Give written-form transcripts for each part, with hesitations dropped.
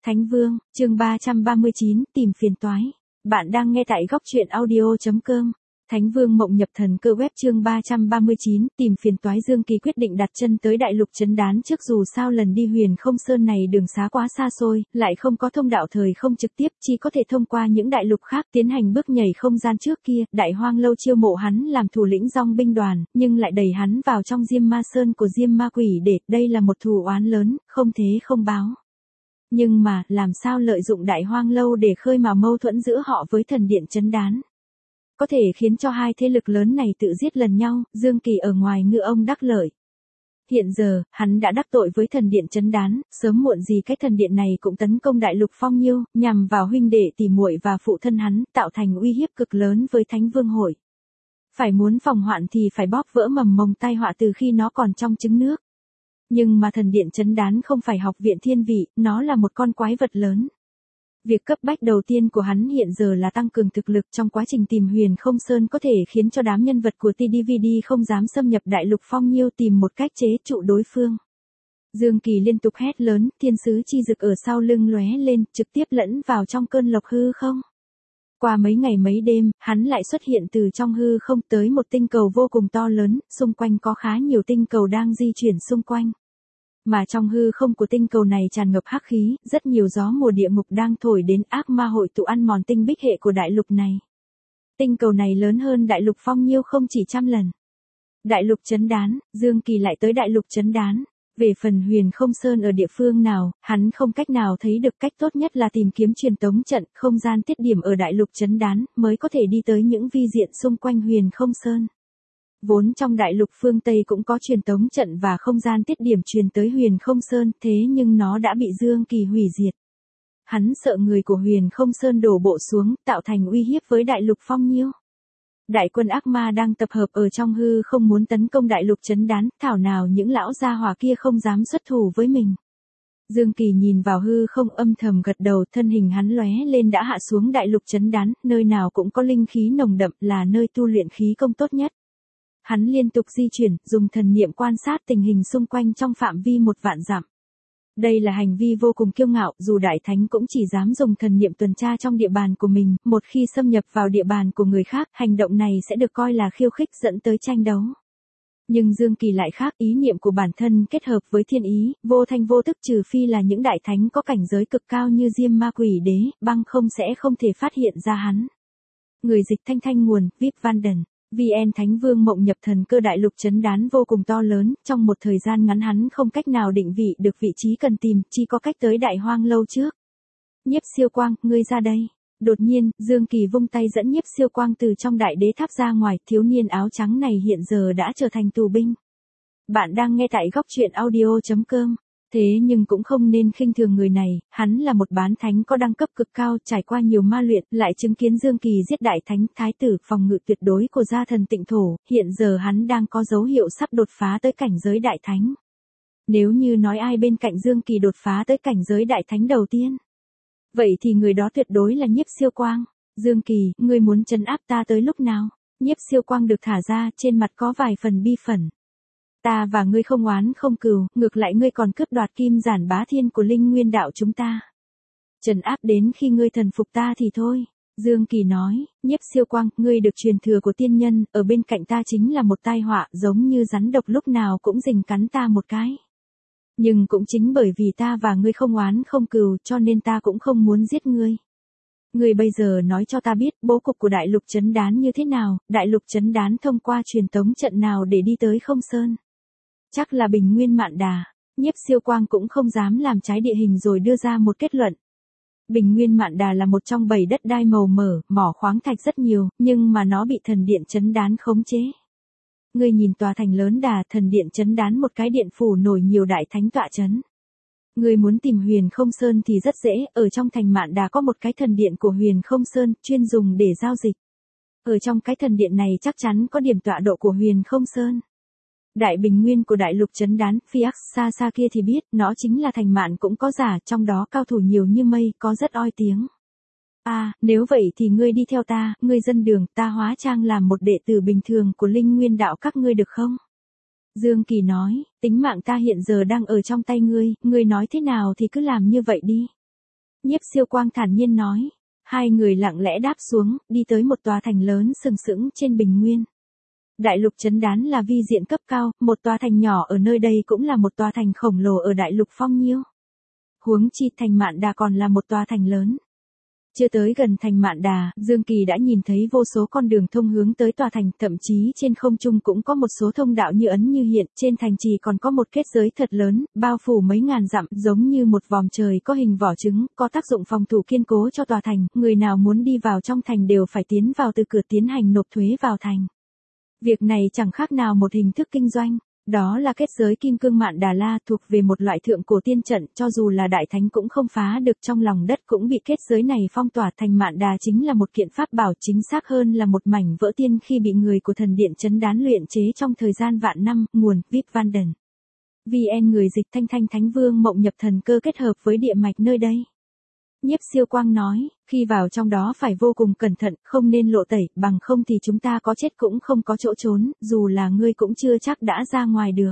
Thánh Vương, chương 339, tìm phiền toái. Bạn đang nghe tại góc truyện audio.com. Thánh Vương mộng nhập thần cơ web chương 339, tìm phiền toái. Dương Kỳ quyết định đặt chân tới đại lục Trấn Đán trước, dù sao lần đi Huyền Không Sơn này đường xá quá xa xôi, lại không có thông đạo thời không trực tiếp, chỉ có thể thông qua những đại lục khác tiến hành bước nhảy không gian. Trước kia, Đại Hoang Lâu chiêu mộ hắn làm thủ lĩnh dòng binh đoàn, nhưng lại đẩy hắn vào trong Diêm Ma Sơn của Diêm Ma Quỷ để, đây là một thù oán lớn, không thế không báo. Nhưng mà, làm sao lợi dụng Đại Hoang Lâu để khơi mào mâu thuẫn giữa họ với thần điện Trấn Đán? Có thể khiến cho hai thế lực lớn này tự giết lần nhau, Dương Kỳ ở ngoài ngư ông đắc lợi. Hiện giờ, hắn đã đắc tội với thần điện Trấn Đán, sớm muộn gì cái thần điện này cũng tấn công đại lục Phong Nhiêu, nhằm vào huynh đệ tỷ muội và phụ thân hắn, tạo thành uy hiếp cực lớn với Thánh Vương hội. Phải muốn phòng hoạn thì phải bóp vỡ mầm mồng tai họa từ khi nó còn trong trứng nước. Nhưng mà thần điện Trấn Đán không phải học viện thiên vị, nó là một con quái vật lớn. Việc cấp bách đầu tiên của hắn hiện giờ là tăng cường thực lực. Trong quá trình tìm Huyền Không Sơn có thể khiến cho đám nhân vật của TDVD không dám xâm nhập đại lục Phong Nhiêu, tìm một cách chế trụ đối phương. Dương Kỳ liên tục hét lớn, thiên sứ chi dực ở sau lưng lóe lên, trực tiếp lẫn vào trong cơn lộc hư không. Qua mấy ngày mấy đêm, hắn lại xuất hiện từ trong hư không tới một tinh cầu vô cùng to lớn, xung quanh có khá nhiều tinh cầu đang di chuyển xung quanh. Mà trong hư không của tinh cầu này tràn ngập hắc khí, rất nhiều gió mùa địa ngục đang thổi đến, ác ma hội tụ ăn mòn tinh bích hệ của đại lục này. Tinh cầu này lớn hơn đại lục Phong Nhiêu không chỉ trăm lần. Đại lục Trấn Đán, Dương Kỳ lại tới đại lục Trấn Đán. Về phần Huyền Không Sơn ở địa phương nào, hắn không cách nào thấy được. Cách tốt nhất là tìm kiếm truyền tống trận, không gian tiết điểm ở đại lục Trấn Đán, mới có thể đi tới những vi diện xung quanh Huyền Không Sơn. Vốn trong đại lục phương Tây cũng có truyền tống trận và không gian tiết điểm truyền tới Huyền Không Sơn, thế nhưng nó đã bị Dương Kỳ hủy diệt. Hắn sợ người của Huyền Không Sơn đổ bộ xuống, tạo thành uy hiếp với đại lục Phong Nhiêu. Đại quân ác ma đang tập hợp ở trong hư không muốn tấn công đại lục Trấn Đán, thảo nào những lão gia hỏa kia không dám xuất thủ với mình. Dương Kỳ nhìn vào hư không âm thầm gật đầu, thân hình hắn lóe lên đã hạ xuống đại lục Trấn Đán, nơi nào cũng có linh khí nồng đậm, là nơi tu luyện khí công tốt nhất. Hắn liên tục di chuyển, dùng thần niệm quan sát tình hình xung quanh trong phạm vi 1 vạn dặm. Đây là hành vi vô cùng kiêu ngạo, dù đại thánh cũng chỉ dám dùng thần niệm tuần tra trong địa bàn của mình, một khi xâm nhập vào địa bàn của người khác, hành động này sẽ được coi là khiêu khích dẫn tới tranh đấu. Nhưng Dương Kỳ lại khác, ý niệm của bản thân kết hợp với thiên ý, vô thanh vô tức, trừ phi là những đại thánh có cảnh giới cực cao như Diêm Ma Quỷ Đế, bằng không sẽ không thể phát hiện ra hắn. Người dịch thanh nguồn, VIP Vanden. VN Thánh Vương mộng nhập thần cơ. Đại lục Trấn Đán vô cùng to lớn, trong một thời gian ngắn hắn không cách nào định vị được vị trí cần tìm, chỉ có cách tới Đại Hoang Lâu trước. Nhiếp Siêu Quang, ngươi ra đây. Đột nhiên, Dương Kỳ vung tay dẫn Nhiếp Siêu Quang từ trong đại đế tháp ra ngoài, thiếu niên áo trắng này hiện giờ đã trở thành tù binh. Bạn đang nghe tại góc truyện audio.com. Thế nhưng cũng không nên khinh thường người này, hắn là một bán thánh có đẳng cấp cực cao, trải qua nhiều ma luyện, lại chứng kiến Dương Kỳ giết đại thánh, thái tử, phòng ngự tuyệt đối của gia thần Tịnh Thổ, hiện giờ hắn đang có dấu hiệu sắp đột phá tới cảnh giới đại thánh. Nếu như nói ai bên cạnh Dương Kỳ đột phá tới cảnh giới đại thánh đầu tiên, vậy thì người đó tuyệt đối là Nhiếp Siêu Quang. Dương Kỳ, ngươi muốn trấn áp ta tới lúc nào? Nhiếp Siêu Quang được thả ra, trên mặt có vài phần bi phẫn. Ta và ngươi không oán không cừu, ngược lại ngươi còn cướp đoạt kim giản bá thiên của linh nguyên đạo chúng ta. Trấn áp đến khi ngươi thần phục ta thì thôi. Dương Kỳ nói, Nhiếp Siêu Quang, ngươi được truyền thừa của tiên nhân, ở bên cạnh ta chính là một tai họa, giống như rắn độc lúc nào cũng rình cắn ta một cái. Nhưng cũng chính bởi vì ta và ngươi không oán không cừu, cho nên ta cũng không muốn giết ngươi. Ngươi bây giờ nói cho ta biết, bố cục của đại lục Trấn Đán như thế nào, đại lục Trấn Đán thông qua truyền tống trận nào để đi tới Không Sơn? Chắc là Bình Nguyên Mạn Đà. Nhiếp Siêu Quang cũng không dám làm trái địa hình rồi đưa ra một kết luận. Bình Nguyên Mạn Đà là một trong 7 đất đai màu mỡ, mỏ khoáng thạch rất nhiều, nhưng mà nó bị thần điện Trấn Đán khống chế. Ngươi nhìn tòa thành lớn Đà, thần điện Trấn Đán một cái điện phủ nổi nhiều đại thánh tọa trấn. Ngươi muốn tìm Huyền Không Sơn thì rất dễ, ở trong thành Mạn Đà có một cái thần điện của Huyền Không Sơn, chuyên dùng để giao dịch. Ở trong cái thần điện này chắc chắn có điểm tọa độ của Huyền Không Sơn. Đại bình nguyên của đại lục Trấn Đán, Phiax xa xa kia thì biết, nó chính là thành Mạn cũng có giả, trong đó cao thủ nhiều như mây, có rất oi tiếng. Nếu vậy thì ngươi đi theo ta, ngươi dân đường, ta hóa trang làm một đệ tử bình thường của linh nguyên đạo các ngươi được không? Dương Kỳ nói, tính mạng ta hiện giờ đang ở trong tay ngươi nói thế nào thì cứ làm như vậy đi. Nhiếp Siêu Quang thản nhiên nói. Hai người lặng lẽ đáp xuống, đi tới một tòa thành lớn sừng sững trên bình nguyên. Đại lục Chấn Đán là vi diện cấp cao, một tòa thành nhỏ ở nơi đây cũng là một tòa thành khổng lồ ở đại lục Phong Nhiêu. Huống chi thành Mạn Đà còn là một tòa thành lớn. Chưa tới gần thành Mạn Đà, Dương Kỳ đã nhìn thấy vô số con đường thông hướng tới tòa thành, thậm chí trên không trung cũng có một số thông đạo như ẩn như hiện, trên thành trì còn có một kết giới thật lớn, bao phủ mấy ngàn dặm, giống như một vòm trời có hình vỏ trứng, có tác dụng phòng thủ kiên cố cho tòa thành, người nào muốn đi vào trong thành đều phải tiến vào từ cửa tiến hành nộp thuế vào thành. Việc này chẳng khác nào một hình thức kinh doanh. Đó là kết giới Kim Cương Mạn Đà La, thuộc về một loại thượng cổ tiên trận, cho dù là đại thánh cũng không phá được, trong lòng đất cũng bị kết giới này phong tỏa. Thành Mạn Đà chính là một kiện pháp bảo, chính xác hơn là một mảnh vỡ tiên khi bị người của thần điện Chấn Đán luyện chế trong thời gian vạn năm. Nguồn VIP Vanden. VN người dịch Thanh Thanh Thánh Vương Mộng Nhập Thần Cơ kết hợp với địa mạch nơi đây. Nhiếp Siêu Quang nói, khi vào trong đó phải vô cùng cẩn thận, không nên lộ tẩy, bằng không thì chúng ta có chết cũng không có chỗ trốn, dù là ngươi cũng chưa chắc đã ra ngoài được.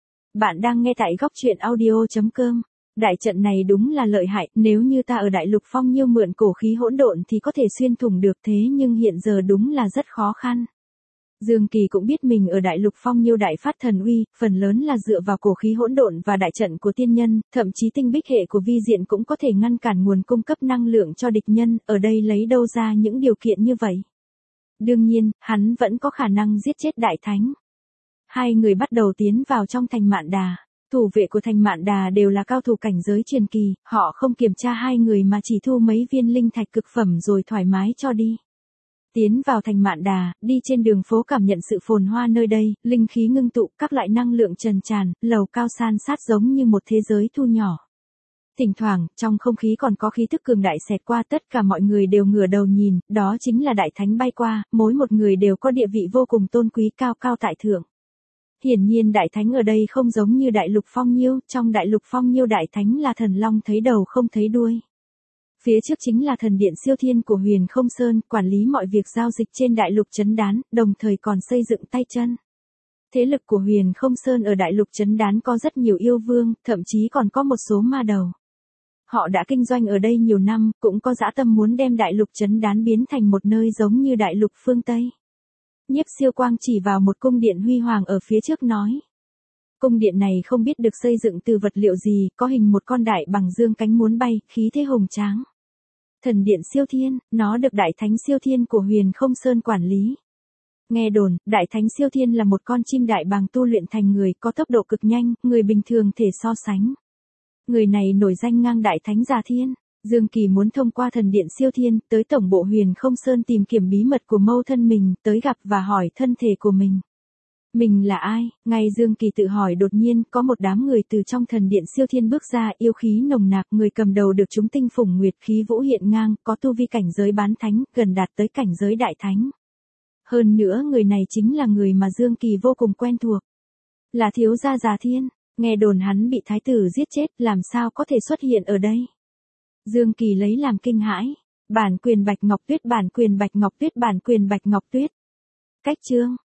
Bạn đang nghe tại góc truyện audio.com. Đại trận này đúng là lợi hại, nếu như ta ở đại lục Phong Nhiêu mượn cổ khí hỗn độn thì có thể xuyên thủng được, thế nhưng hiện giờ đúng là rất khó khăn. Dương Kỳ cũng biết mình ở đại lục Phong Nhiêu đại phát thần uy, phần lớn là dựa vào cổ khí hỗn độn và đại trận của tiên nhân, thậm chí tinh bích hệ của vi diện cũng có thể ngăn cản nguồn cung cấp năng lượng cho địch nhân, ở đây lấy đâu ra những điều kiện như vậy. Đương nhiên, hắn vẫn có khả năng giết chết đại thánh. Hai người bắt đầu tiến vào trong thành Mạn Đà. Thủ vệ của thành Mạn Đà đều là cao thủ cảnh giới truyền kỳ, họ không kiểm tra hai người mà chỉ thu mấy viên linh thạch cực phẩm rồi thoải mái cho đi. Tiến vào thành Mạn Đà, đi trên đường phố cảm nhận sự phồn hoa nơi đây, linh khí ngưng tụ, các loại năng lượng trần tràn, lầu cao san sát giống như một thế giới thu nhỏ. Thỉnh thoảng, trong không khí còn có khí thức cường đại xẹt qua, tất cả mọi người đều ngửa đầu nhìn, đó chính là đại thánh bay qua, mỗi một người đều có địa vị vô cùng tôn quý, cao cao tại thượng. Hiển nhiên đại thánh ở đây không giống như đại lục Phong Nhiêu, trong đại lục Phong Nhiêu đại thánh là thần long thấy đầu không thấy đuôi. Phía trước chính là thần điện siêu thiên của Huyền Không Sơn, quản lý mọi việc giao dịch trên đại lục Chấn Đán, đồng thời còn xây dựng tay chân. Thế lực của Huyền Không Sơn ở đại lục Chấn Đán có rất nhiều yêu vương, thậm chí còn có một số ma đầu. Họ đã kinh doanh ở đây nhiều năm, cũng có dã tâm muốn đem đại lục Chấn Đán biến thành một nơi giống như đại lục phương Tây. Nhiếp Siêu Quang chỉ vào một cung điện huy hoàng ở phía trước nói. Cung điện này không biết được xây dựng từ vật liệu gì, có hình một con đại bằng dương cánh muốn bay, khí thế hùng tráng. Thần điện siêu thiên, nó được đại thánh siêu thiên của Huyền Không Sơn quản lý. Nghe đồn, đại thánh siêu thiên là một con chim đại bàng tu luyện thành người, có tốc độ cực nhanh, người bình thường thể so sánh. Người này nổi danh ngang đại thánh Già Thiên. Dương Kỳ muốn thông qua thần điện siêu thiên, tới tổng bộ Huyền Không Sơn tìm kiếm bí mật của mâu thân mình, tới gặp và hỏi thân thể của mình. Mình là ai? Ngay Dương Kỳ tự hỏi đột nhiên, có một đám người từ trong thần điện siêu thiên bước ra, yêu khí nồng nặc, người cầm đầu được chúng tinh phủng nguyệt, khí vũ hiện ngang, có tu vi cảnh giới bán thánh, gần đạt tới cảnh giới đại thánh. Hơn nữa người này chính là người mà Dương Kỳ vô cùng quen thuộc. Là thiếu gia Già Thiên, nghe đồn hắn bị thái tử giết chết, làm sao có thể xuất hiện ở đây? Dương Kỳ lấy làm kinh hãi. Bản quyền Bạch Ngọc Tuyết, bản quyền Bạch Ngọc Tuyết, bản quyền Bạch Ngọc Tuyết. Cách chương